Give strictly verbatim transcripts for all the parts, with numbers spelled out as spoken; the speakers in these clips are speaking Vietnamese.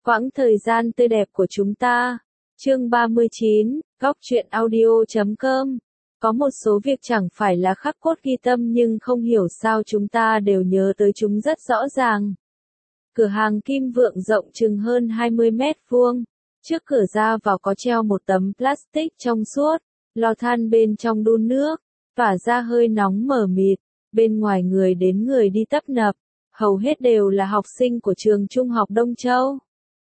Quãng thời gian tươi đẹp của chúng ta. Chương ba mươi chín, góc truyện audio chấm com. Có một số việc chẳng phải là khắc cốt ghi tâm nhưng không hiểu sao chúng ta đều nhớ tới chúng rất rõ ràng. Cửa hàng Kim Vượng rộng chừng hơn hai mươi mét vuông. Trước cửa ra vào có treo một tấm plastic trong suốt, lò than bên trong đun nước, tỏa ra hơi nóng mờ mịt. Bên ngoài người đến người đi tấp nập, hầu hết đều là học sinh của trường Trung học Đông Châu.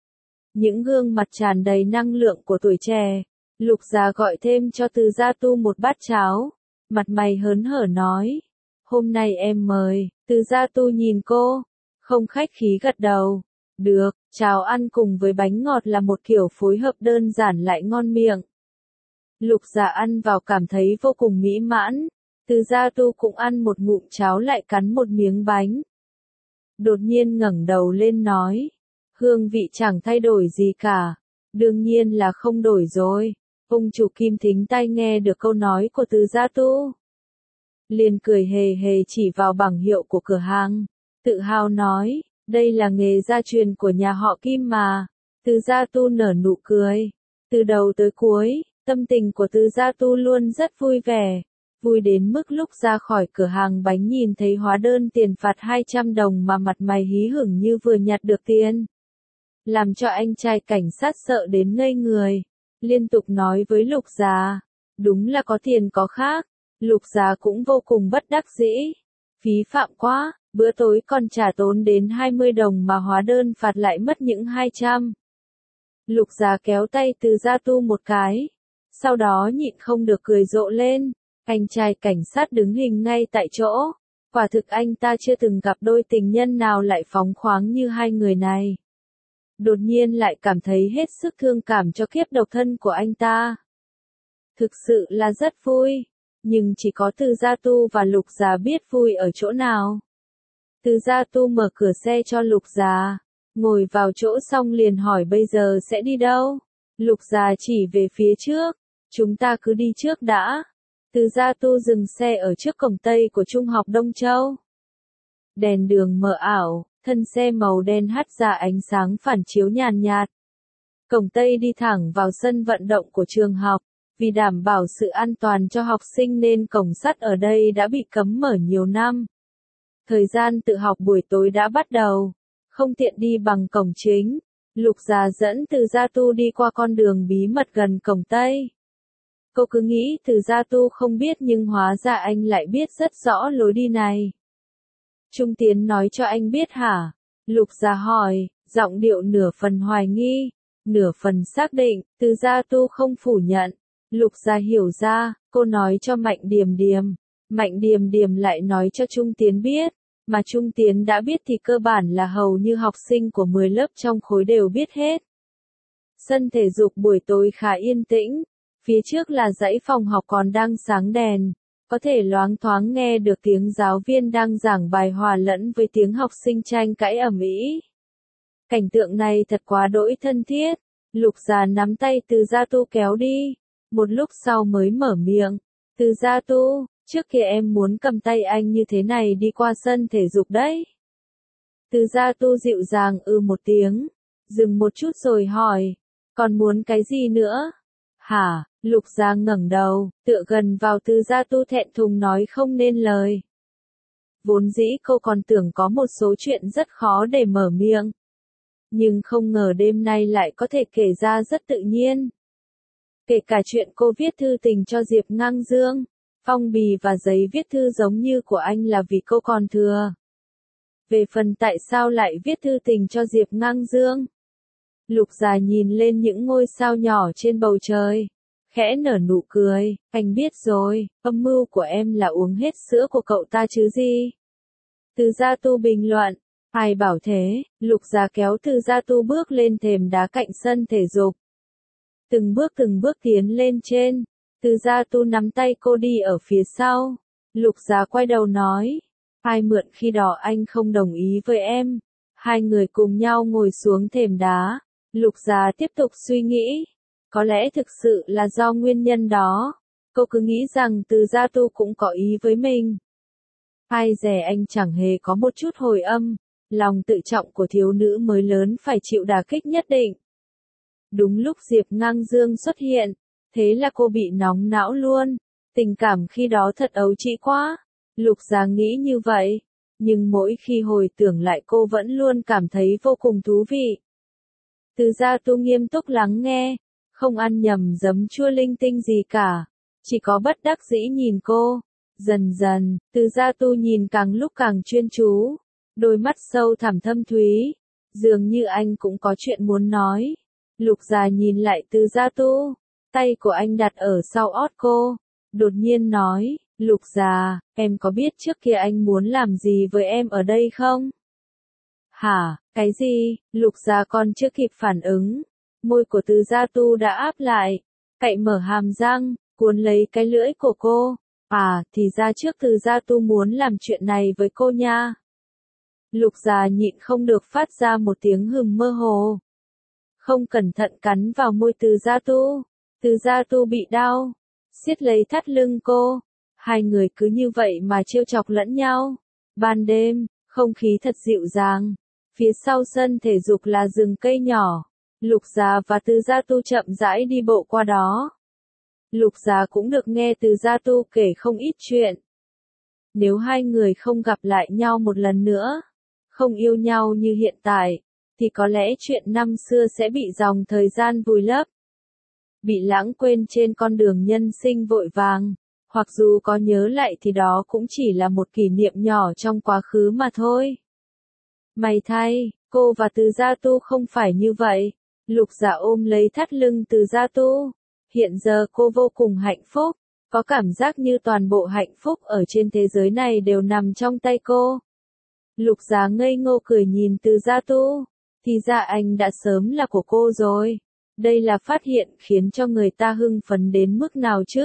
Những gương mặt tràn đầy năng lượng của tuổi trẻ. Lục Già gọi thêm cho Từ Gia Tu một bát cháo, mặt mày hớn hở nói, hôm nay em mời. Từ Gia Tu nhìn cô, không khách khí gật đầu, được, cháo ăn cùng với bánh ngọt là một kiểu phối hợp đơn giản lại ngon miệng. Lục Già ăn vào cảm thấy vô cùng mỹ mãn, Từ Gia Tu cũng ăn một ngụm cháo lại cắn một miếng bánh. Đột nhiên ngẩng đầu lên nói, hương vị chẳng thay đổi gì cả, đương nhiên là không đổi rồi. Ông chủ Kim thính tai nghe được câu nói của Từ Gia Tu, liền cười hề hề chỉ vào bảng hiệu của cửa hàng, tự hào nói, đây là nghề gia truyền của nhà họ Kim mà. Từ Gia Tu nở nụ cười, từ đầu tới cuối, tâm tình của Từ Gia Tu luôn rất vui vẻ, vui đến mức lúc ra khỏi cửa hàng bánh nhìn thấy hóa đơn tiền phạt hai trăm đồng mà mặt mày hí hửng như vừa nhặt được tiền, làm cho anh trai cảnh sát sợ đến ngây người. Liên tục nói với Lục Già, đúng là có tiền có khác. Lục Già cũng vô cùng bất đắc dĩ, phí phạm quá, bữa tối còn trả tốn đến hai mươi đồng mà hóa đơn phạt lại mất những hai trăm. Lục Già kéo tay Từ Gia Tu một cái, sau đó nhịn không được cười rộ lên. Anh trai cảnh sát đứng hình ngay tại chỗ, quả thực anh ta chưa từng gặp đôi tình nhân nào lại phóng khoáng như hai người này. Đột nhiên lại cảm thấy hết sức thương cảm cho kiếp độc thân của anh ta. Thực sự là rất vui, nhưng chỉ có Từ Gia Tu và Lục Già biết vui ở chỗ nào. Từ Gia Tu mở cửa xe cho Lục Già, ngồi vào chỗ xong liền hỏi bây giờ sẽ đi đâu? Lục Già chỉ về phía trước, chúng ta cứ đi trước đã. Từ Gia Tu dừng xe ở trước cổng Tây của Trung học Đông Châu. Đèn đường mờ ảo, thân xe màu đen hắt ra ánh sáng phản chiếu nhàn nhạt. Cổng Tây đi thẳng vào sân vận động của trường học, vì đảm bảo sự an toàn cho học sinh nên cổng sắt ở đây đã bị cấm mở nhiều năm. Thời gian tự học buổi tối đã bắt đầu, không tiện đi bằng cổng chính. Lục Già dẫn Từ Gia Tu đi qua con đường bí mật gần cổng Tây. Cô cứ nghĩ Từ Gia Tu không biết nhưng hóa ra anh lại biết rất rõ lối đi này. Trung Tiến nói cho anh biết hả? Lục Già hỏi, giọng điệu nửa phần hoài nghi, nửa phần xác định. Từ Gia Tu không phủ nhận. Lục Già hiểu ra, cô nói cho Mạnh Điềm Điềm. Mạnh Điềm Điềm lại nói cho Trung Tiến biết, mà Trung Tiến đã biết thì cơ bản là hầu như học sinh của mười lớp trong khối đều biết hết. Sân thể dục buổi tối khá yên tĩnh, phía trước là dãy phòng học còn đang sáng đèn. Có thể loáng thoáng nghe được tiếng giáo viên đang giảng bài hòa lẫn với tiếng học sinh tranh cãi ầm ĩ. Cảnh tượng này thật quá đỗi thân thiết. Lục Già nắm tay Từ Gia Tu kéo đi, một lúc sau mới mở miệng. Từ Gia Tu, trước kia em muốn cầm tay anh như thế này đi qua sân thể dục đấy. Từ Gia Tu dịu dàng ư một tiếng, dừng một chút rồi hỏi, còn muốn cái gì nữa? Hả? Lục Già ngẩng đầu, tựa gần vào Từ Gia Tu thẹn thùng nói không nên lời. Vốn dĩ cô còn tưởng có một số chuyện rất khó để mở miệng, nhưng không ngờ đêm nay lại có thể kể ra rất tự nhiên. Kể cả chuyện cô viết thư tình cho Diệp Ngang Dương, phong bì và giấy viết thư giống như của anh là vì cô còn thừa. Về phần tại sao lại viết thư tình cho Diệp Ngang Dương, Lục Già nhìn lên những ngôi sao nhỏ trên bầu trời, khẽ nở nụ cười, anh biết rồi, âm mưu của em là uống hết sữa của cậu ta chứ gì. Từ Gia Tu bình luận, ai bảo thế? Lục Già kéo Từ Gia Tu bước lên thềm đá cạnh sân thể dục. Từng bước từng bước tiến lên trên, Từ Gia Tu nắm tay cô đi ở phía sau. Lục Già quay đầu nói, ai mượn khi đó anh không đồng ý với em. Hai người cùng nhau ngồi xuống thềm đá. Lục Già tiếp tục suy nghĩ. Có lẽ thực sự là do nguyên nhân đó. Cô cứ nghĩ rằng Từ Gia Tu cũng có ý với mình. Ai dè anh chẳng hề có một chút hồi âm. lòng tự trọng của thiếu nữ mới lớn phải chịu đả kích nhất định. Đúng lúc Diệp Ngang Dương xuất hiện, thế là cô bị nóng não luôn, tình cảm khi đó thật ấu trĩ quá, Lục Giá nghĩ như vậy, nhưng mỗi khi hồi tưởng lại cô vẫn luôn cảm thấy vô cùng thú vị. Từ Gia Tu nghiêm túc lắng nghe, không ăn nhầm giấm chua linh tinh gì cả, chỉ có bất đắc dĩ nhìn cô. Dần dần, Từ Gia Tu nhìn càng lúc càng chuyên chú, đôi mắt sâu thẳm thâm thúy, dường như anh cũng có chuyện muốn nói. Lục Giá nhìn lại Từ Gia Tu, tay của anh đặt ở sau ót cô, đột nhiên nói, Lục Giá, em có biết trước kia anh muốn làm gì với em ở đây không? Hả, cái gì? Lục Giá còn chưa kịp phản ứng, môi của Từ Gia Tu đã áp lại, cạy mở hàm răng, cuốn lấy cái lưỡi của cô. À, thì ra trước Từ Gia Tu muốn làm chuyện này với cô nha. Lục Giá nhịn không được phát ra một tiếng hừm mơ hồ. Không cẩn thận cắn vào môi Từ Gia Tu. Từ Gia Tu bị đau, siết lấy thắt lưng cô. Hai người cứ như vậy mà trêu chọc lẫn nhau. Ban đêm, không khí thật dịu dàng. Phía sau sân thể dục là rừng cây nhỏ. Lục Giá và Từ Gia Tu chậm rãi đi bộ qua đó. Lục Giá cũng được nghe Từ Gia Tu kể không ít chuyện. Nếu hai người không gặp lại nhau một lần nữa, không yêu nhau như hiện tại, thì có lẽ chuyện năm xưa sẽ bị dòng thời gian vùi lấp. Bị lãng quên trên con đường nhân sinh vội vàng, hoặc dù có nhớ lại thì đó cũng chỉ là một kỷ niệm nhỏ trong quá khứ mà thôi. May thay, cô và Từ Gia Tu không phải như vậy. Lục Giá ôm lấy thắt lưng Từ Gia Tu. Hiện giờ cô vô cùng hạnh phúc, có cảm giác như toàn bộ hạnh phúc ở trên thế giới này đều nằm trong tay cô. Lục Giá ngây ngô cười nhìn Từ Gia Tu, thì ra anh đã sớm là của cô rồi. Đây là phát hiện khiến cho người ta hưng phấn đến mức nào chứ?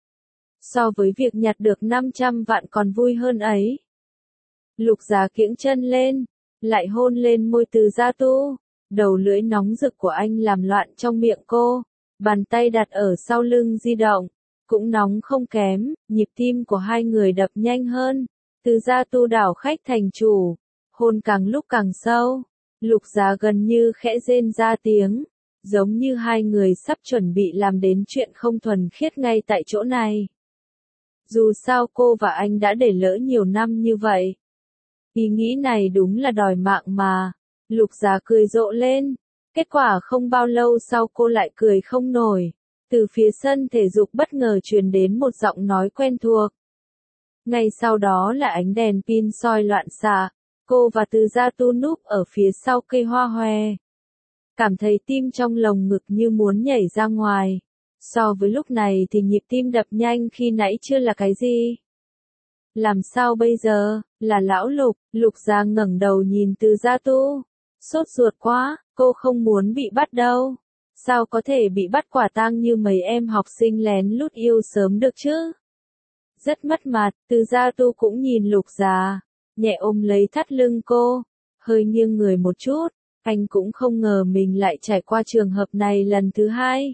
So với việc nhặt được năm trăm vạn còn vui hơn ấy. Lục Giá kiễng chân lên, lại hôn lên môi Từ Gia Tu, đầu lưỡi nóng rực của anh làm loạn trong miệng cô. Bàn tay đặt ở sau lưng di động, cũng nóng không kém, nhịp tim của hai người đập nhanh hơn. Từ Gia Tu đảo khách thành chủ, hôn càng lúc càng sâu. Lục Giá gần như khẽ rên ra tiếng, giống như hai người sắp chuẩn bị làm đến chuyện không thuần khiết ngay tại chỗ này. Dù sao cô và anh đã để lỡ nhiều năm như vậy. Ý nghĩ này đúng là đòi mạng mà. Lục Giá cười rộ lên. Kết quả không bao lâu sau cô lại cười không nổi. Từ phía sân thể dục bất ngờ truyền đến một giọng nói quen thuộc. Ngay sau đó là ánh đèn pin soi loạn xạ. Cô và Từ Gia Tu núp ở phía sau cây hoa hòe. Cảm thấy tim trong lồng ngực như muốn nhảy ra ngoài. So với lúc này thì nhịp tim đập nhanh khi nãy chưa là cái gì. Làm sao bây giờ, là lão Lục, Lục Giá ngẩng đầu nhìn Từ Gia Tu. Sốt ruột quá, cô không muốn bị bắt đâu. Sao có thể bị bắt quả tang như mấy em học sinh lén lút yêu sớm được chứ? Rất mất mặt, Từ Gia Tu cũng nhìn Lục Giá, nhẹ ôm lấy thắt lưng cô, hơi nghiêng người một chút, anh cũng không ngờ mình lại trải qua trường hợp này lần thứ hai.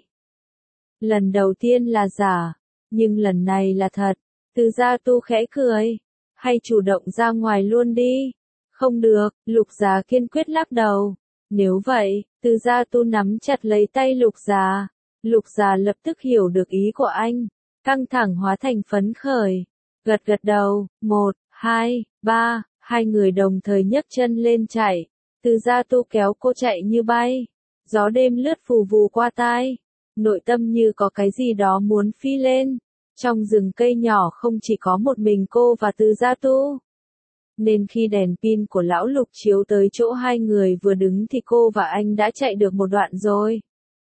Lần đầu tiên là giả, nhưng lần này là thật. Từ Gia Tu khẽ cười, hay chủ động ra ngoài luôn đi. Không được, Lục Giá kiên quyết lắc đầu. Nếu vậy, Từ Gia Tu nắm chặt lấy tay Lục Giá. Lục Giá lập tức hiểu được ý của anh, căng thẳng hóa thành phấn khởi. Gật gật đầu, một, hai, ba, hai người đồng thời nhấc chân lên chạy. Từ Gia Tu kéo cô chạy như bay. Gió đêm lướt phù vù qua tai. Nội tâm như có cái gì đó muốn phi lên. Trong rừng cây nhỏ không chỉ có một mình cô và Từ Gia Tu. Nên khi đèn pin của lão Lục chiếu tới chỗ hai người vừa đứng thì cô và anh đã chạy được một đoạn rồi.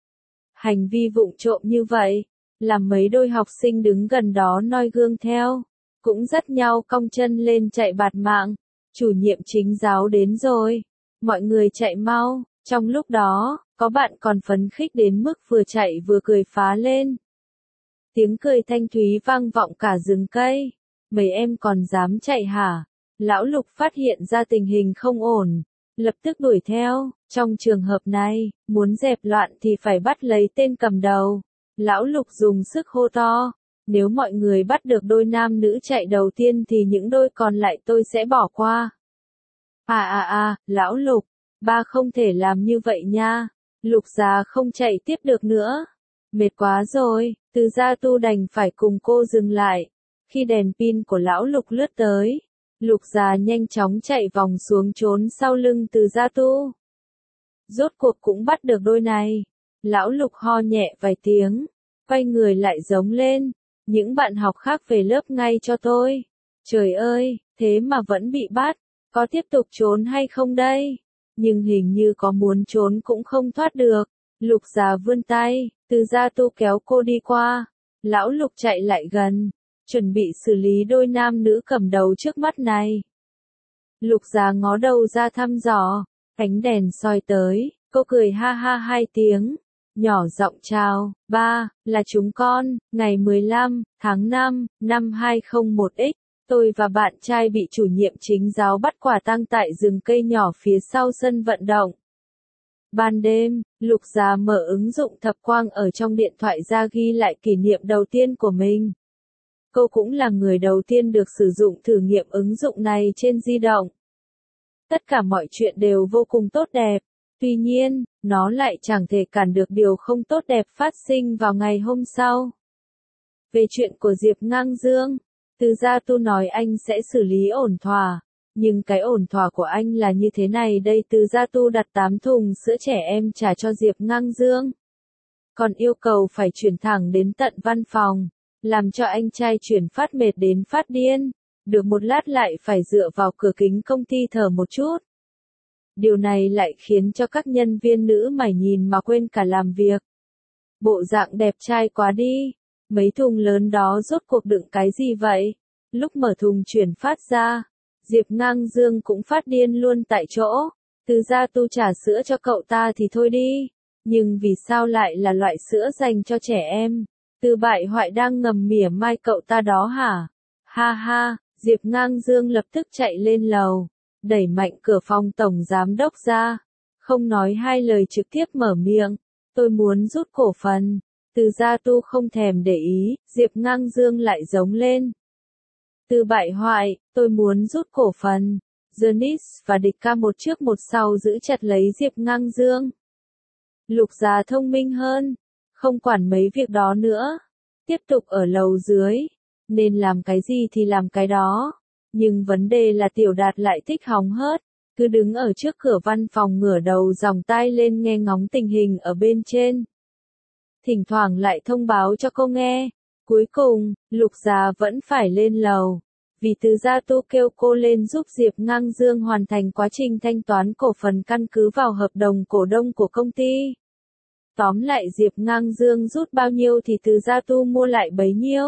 Hành vi vụng trộm như vậy, làm mấy đôi học sinh đứng gần đó noi gương theo, cũng dắt nhau cong chân lên chạy bạt mạng. Chủ nhiệm chính giáo đến rồi, mọi người chạy mau. Trong lúc đó, có bạn còn phấn khích đến mức vừa chạy vừa cười phá lên. Tiếng cười thanh thúy vang vọng cả rừng cây. Mấy em còn dám chạy hả? Lão Lục phát hiện ra tình hình không ổn, lập tức đuổi theo. Trong trường hợp này, muốn dẹp loạn thì phải bắt lấy tên cầm đầu. Lão Lục dùng sức hô to. Nếu mọi người bắt được đôi nam nữ chạy đầu tiên thì những đôi còn lại tôi sẽ bỏ qua. À à à, lão Lục, ba không thể làm như vậy nha. Lục già không chạy tiếp được nữa. Mệt quá rồi, Từ Gia Tu đành phải cùng cô dừng lại. Khi đèn pin của lão Lục lướt tới, Lục già nhanh chóng chạy vòng xuống trốn sau lưng Từ Gia Tu. Rốt cuộc cũng bắt được đôi này. Lão Lục ho nhẹ vài tiếng, quay người lại giống lên. Những bạn học khác về lớp ngay cho tôi. Trời ơi, thế mà vẫn bị bắt. Có tiếp tục trốn hay không đây? Nhưng hình như có muốn trốn cũng không thoát được. Lục già vươn tay, Từ Gia Tu kéo cô đi qua. Lão Lục chạy lại gần, chuẩn bị xử lý đôi nam nữ cầm đầu trước mắt này. Lục già ngó đầu ra thăm dò, ánh đèn soi tới, cô cười ha ha hai tiếng, nhỏ giọng chào, ba, là chúng con, ngày mười lăm tháng năm, năm hai không một x, tôi và bạn trai bị chủ nhiệm chính giáo bắt quả tang tại rừng cây nhỏ phía sau sân vận động. Ban đêm, Lục già mở ứng dụng thập quang ở trong điện thoại ra ghi lại kỷ niệm đầu tiên của mình. Cô cũng là người đầu tiên được sử dụng thử nghiệm ứng dụng này trên di động. Tất cả mọi chuyện đều vô cùng tốt đẹp. Tuy nhiên, nó lại chẳng thể cản được điều không tốt đẹp phát sinh vào ngày hôm sau. Về chuyện của Diệp Ngang Dương, Từ Gia Tu nói anh sẽ xử lý ổn thỏa. Nhưng cái ổn thỏa của anh là như thế này đây, Từ Gia Tu đặt tám thùng sữa trẻ em trả cho Diệp Ngang Dương. Còn yêu cầu phải chuyển thẳng đến tận văn phòng, làm cho anh trai chuyển phát mệt đến phát điên. Được một lát lại phải dựa vào cửa kính công ty thở một chút. Điều này lại khiến cho các nhân viên nữ mải nhìn mà quên cả làm việc. Bộ dạng đẹp trai quá đi. Mấy thùng lớn đó rốt cuộc đựng cái gì vậy? Lúc mở thùng chuyển phát ra, Diệp Ngang Dương cũng phát điên luôn tại chỗ. Từ Gia Tu trả sữa cho cậu ta thì thôi đi. Nhưng vì sao lại là loại sữa dành cho trẻ em? Từ bại hoại đang ngầm mỉa mai cậu ta đó hả? Ha ha, Diệp Ngang Dương lập tức chạy lên lầu, đẩy mạnh cửa phòng tổng giám đốc ra. Không nói hai lời trực tiếp mở miệng. Tôi muốn rút cổ phần. Từ Gia Tu không thèm để ý, Diệp Ngang Dương lại giống lên. Từ bại hoại, tôi muốn rút cổ phần. Janice và Địch Ca một trước một sau giữ chặt lấy Diệp Ngang Dương. Lục già thông minh hơn, không quản mấy việc đó nữa. Tiếp tục ở lầu dưới, nên làm cái gì thì làm cái đó. Nhưng vấn đề là Tiểu Đạt lại thích hóng hớt, cứ đứng ở trước cửa văn phòng ngửa đầu dòng tai lên nghe ngóng tình hình ở bên trên. Thỉnh thoảng lại thông báo cho cô nghe. Cuối cùng, Lục già vẫn phải lên lầu. Vì Từ Gia Tu kêu cô lên giúp Diệp Ngang Dương hoàn thành quá trình thanh toán cổ phần căn cứ vào hợp đồng cổ đông của công ty. Tóm lại Diệp Ngang Dương rút bao nhiêu thì Từ Gia Tu mua lại bấy nhiêu.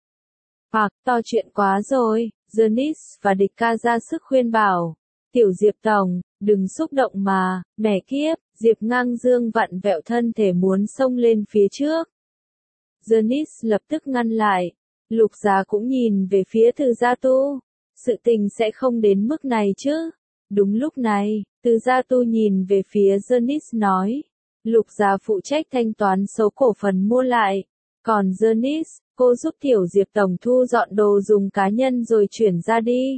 Hoặc, to chuyện quá rồi, Janice và Địch Ca ra sức khuyên bảo. Tiểu Diệp Tổng, đừng xúc động mà, mẹ kiếp, Diệp Ngang Dương vặn vẹo thân thể muốn xông lên phía trước. Janice lập tức ngăn lại. Lục già cũng nhìn về phía Từ Gia Tu. Sự tình sẽ không đến mức này chứ. Đúng lúc này, Từ Gia Tu nhìn về phía Janice nói. Lục già phụ trách thanh toán số cổ phần mua lại. Còn Janice, cô giúp Tiểu Diệp Tổng thu dọn đồ dùng cá nhân rồi chuyển ra đi.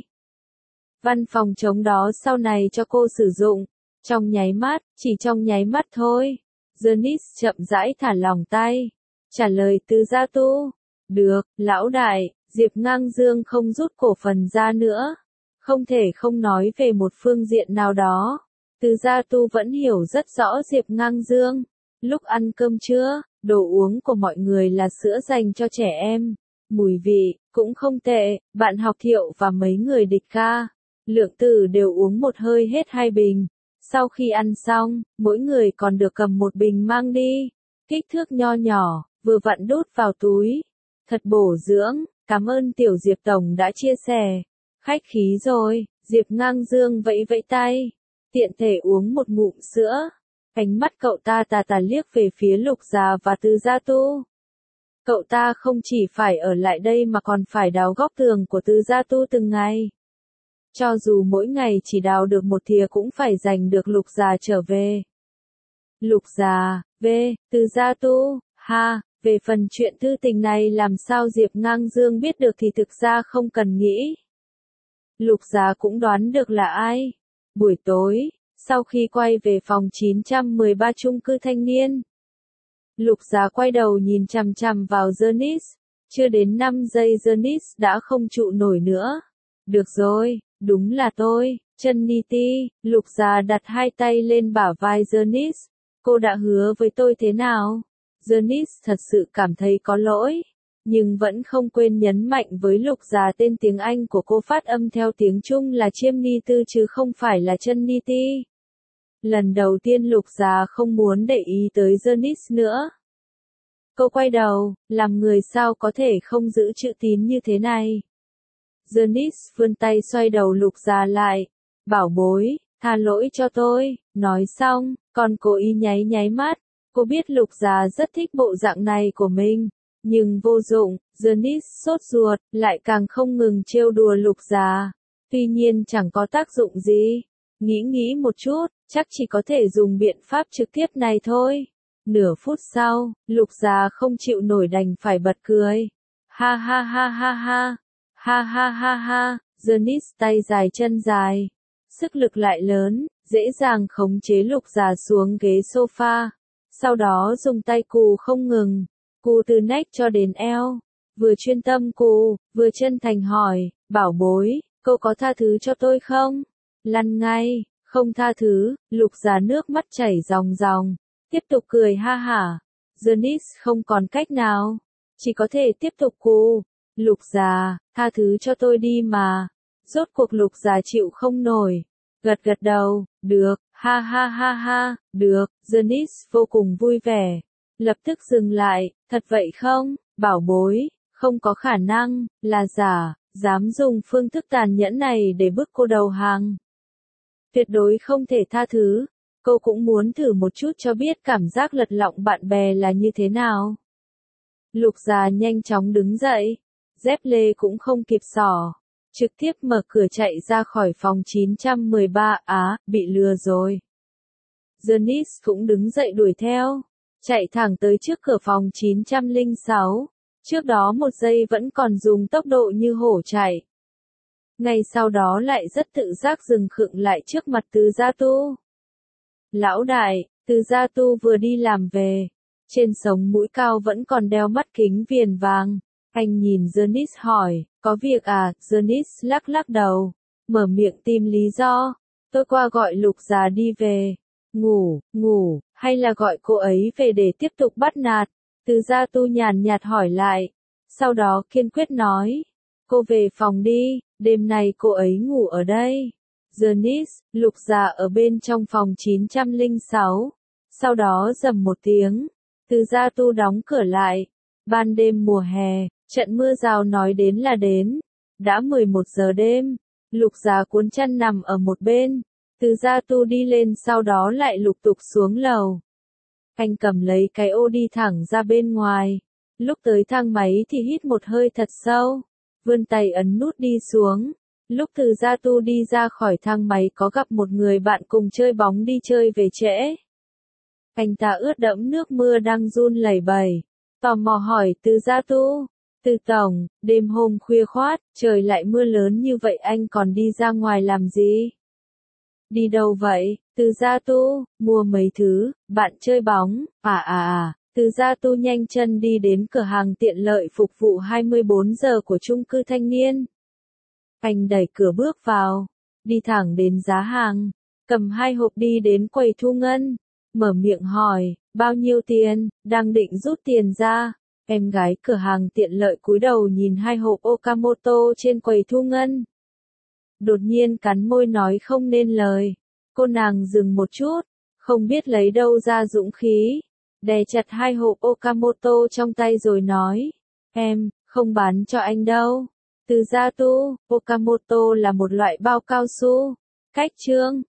Văn phòng trống đó sau này cho cô sử dụng. Trong nháy mắt, chỉ trong nháy mắt thôi. Janice chậm rãi thả lỏng tay. Trả lời Từ Gia Tu. Được, lão đại, Diệp Ngang Dương không rút cổ phần ra nữa. Không thể không nói về một phương diện nào đó. Từ Gia Tu vẫn hiểu rất rõ Diệp Ngang Dương. Lúc ăn cơm trưa, đồ uống của mọi người là sữa dành cho trẻ em. Mùi vị, cũng không tệ, bạn học Thiệu và mấy người Địch Ca. Lượng tử đều uống một hơi hết hai bình. Sau khi ăn xong, mỗi người còn được cầm một bình mang đi. Kích thước nho nhỏ, vừa vặn đút vào túi. Thật bổ dưỡng, cảm ơn Tiểu Diệp Tổng đã chia sẻ. Khách khí rồi, Diệp Ngang Dương vẫy vẫy tay. Tiện thể uống một ngụm sữa. Ánh mắt cậu ta tà tà liếc về phía Lục già và Từ Gia Tu. Cậu ta không chỉ phải ở lại đây mà còn phải đào góc tường của Từ Gia Tu từng ngày. Cho dù mỗi ngày chỉ đào được một thìa cũng phải giành được Lục già trở về. Lục già, về, Từ Gia Tu, ha, về phần chuyện thư tình này làm sao Diệp Ngang Dương biết được thì thực ra không cần nghĩ. Lục già cũng đoán được là ai. Buổi tối, sau khi quay về phòng chín trăm mười ba chung cư thanh niên, Lục Giá quay đầu nhìn chằm chằm vào Janice. Chưa đến năm giây Janice đã không trụ nổi nữa. Được rồi, đúng là tôi, Trinity. Lục Giá đặt hai tay lên bả vai Janice. Cô đã hứa với tôi thế nào? Janice thật sự cảm thấy có lỗi, nhưng vẫn không quên nhấn mạnh với Lục Giá tên tiếng Anh của cô phát âm theo tiếng Trung là chiêm ni tư chứ không phải là Trinity. Lần đầu tiên Lục Giá không muốn để ý tới Janice nữa. Cô quay đầu, làm người sao có thể không giữ chữ tín như thế này. Janice vươn tay xoay đầu Lục Giá lại. Bảo bối, tha lỗi cho tôi. Nói xong, còn cố ý nháy nháy mắt. Cô biết Lục Giá rất thích bộ dạng này của mình. Nhưng vô dụng, Janice sốt ruột, lại càng không ngừng trêu đùa Lục Giá. Tuy nhiên chẳng có tác dụng gì. Nghĩ nghĩ một chút, chắc chỉ có thể dùng biện pháp trực tiếp này thôi. Nửa phút sau, Lục Giá không chịu nổi đành phải bật cười. Ha ha ha ha ha. Ha ha ha ha. Janice tay dài chân dài. Sức lực lại lớn, dễ dàng khống chế Lục Giá xuống ghế sofa. Sau đó dùng tay cù không ngừng. Cù từ nách cho đến eo. Vừa chuyên tâm cù, vừa chân thành hỏi. Bảo bối, cô có tha thứ cho tôi không? Lăn ngay, không tha thứ. Lục Giá nước mắt chảy ròng ròng. Tiếp tục cười ha hả. Janice không còn cách nào. Chỉ có thể tiếp tục cù. Lục Giá, tha thứ cho tôi đi mà. Rốt cuộc Lục Giá chịu không nổi. Gật gật đầu, được, ha ha ha ha, được. Janice vô cùng vui vẻ. Lập tức dừng lại, thật vậy không? Bảo bối, không có khả năng, là giả, dám dùng phương thức tàn nhẫn này để bức cô đầu hàng. Tuyệt đối không thể tha thứ. Cô cũng muốn thử một chút cho biết cảm giác lật lọng bạn bè là như thế nào. Lục Giá nhanh chóng đứng dậy. Dép lê cũng không kịp xỏ. Trực tiếp mở cửa chạy ra khỏi phòng chín trăm mười ba. Á, bị lừa rồi. Janice cũng đứng dậy đuổi theo. Chạy thẳng tới trước cửa phòng chín trăm lẻ sáu. Trước đó một giây vẫn còn dùng tốc độ như hổ chạy. Ngay sau đó lại rất tự giác dừng khựng lại trước mặt Từ Gia Tu. Lão đại, Từ Gia Tu vừa đi làm về. Trên sống mũi cao vẫn còn đeo mắt kính viền vàng. Anh nhìn Janice hỏi, có việc à? Janice lắc lắc đầu. Mở miệng tìm lý do. Tôi qua gọi Lục Giá đi về. Ngủ, ngủ, hay là gọi cô ấy về để tiếp tục bắt nạt? Từ Gia Tu nhàn nhạt hỏi lại. Sau đó kiên quyết nói. Cô về phòng đi, đêm nay cô ấy ngủ ở đây. Janice, Lục Giá ở bên trong phòng chín trăm lẻ sáu. Sau đó rầm một tiếng. Từ Gia Tu đóng cửa lại. Ban đêm mùa hè, trận mưa rào nói đến là đến. Đã mười một giờ đêm. Lục Giá cuốn chăn nằm ở một bên. Từ Gia Tu đi lên sau đó lại lục tục xuống lầu. Anh cầm lấy cái ô đi thẳng ra bên ngoài. Lúc tới thang máy thì hít một hơi thật sâu. Vươn tay ấn nút đi xuống. Lúc Từ Gia Tu đi ra khỏi thang máy có gặp một người bạn cùng chơi bóng đi chơi về trễ. Anh ta ướt đẫm nước mưa đang run lẩy bẩy. Tò mò hỏi Từ Gia Tu. Từ tổng, đêm hôm khuya khoát, trời lại mưa lớn như vậy anh còn đi ra ngoài làm gì? Đi đâu vậy? Từ Gia Tu, mua mấy thứ, bạn chơi bóng, à à à. Từ Gia Tu nhanh chân đi đến cửa hàng tiện lợi phục vụ hai mươi bốn giờ của chung cư thanh niên. Anh đẩy cửa bước vào, đi thẳng đến giá hàng, cầm hai hộp đi đến quầy thu ngân, mở miệng hỏi, bao nhiêu tiền, đang định rút tiền ra. Em gái cửa hàng tiện lợi cúi đầu nhìn hai hộp Okamoto trên quầy thu ngân. Đột nhiên cắn môi nói không nên lời. Cô nàng dừng một chút, không biết lấy đâu ra dũng khí. Đè chặt hai hộp Okamoto trong tay rồi nói. Em, không bán cho anh đâu. Từ Gia Tu, Okamoto là một loại bao cao su. Cách chương.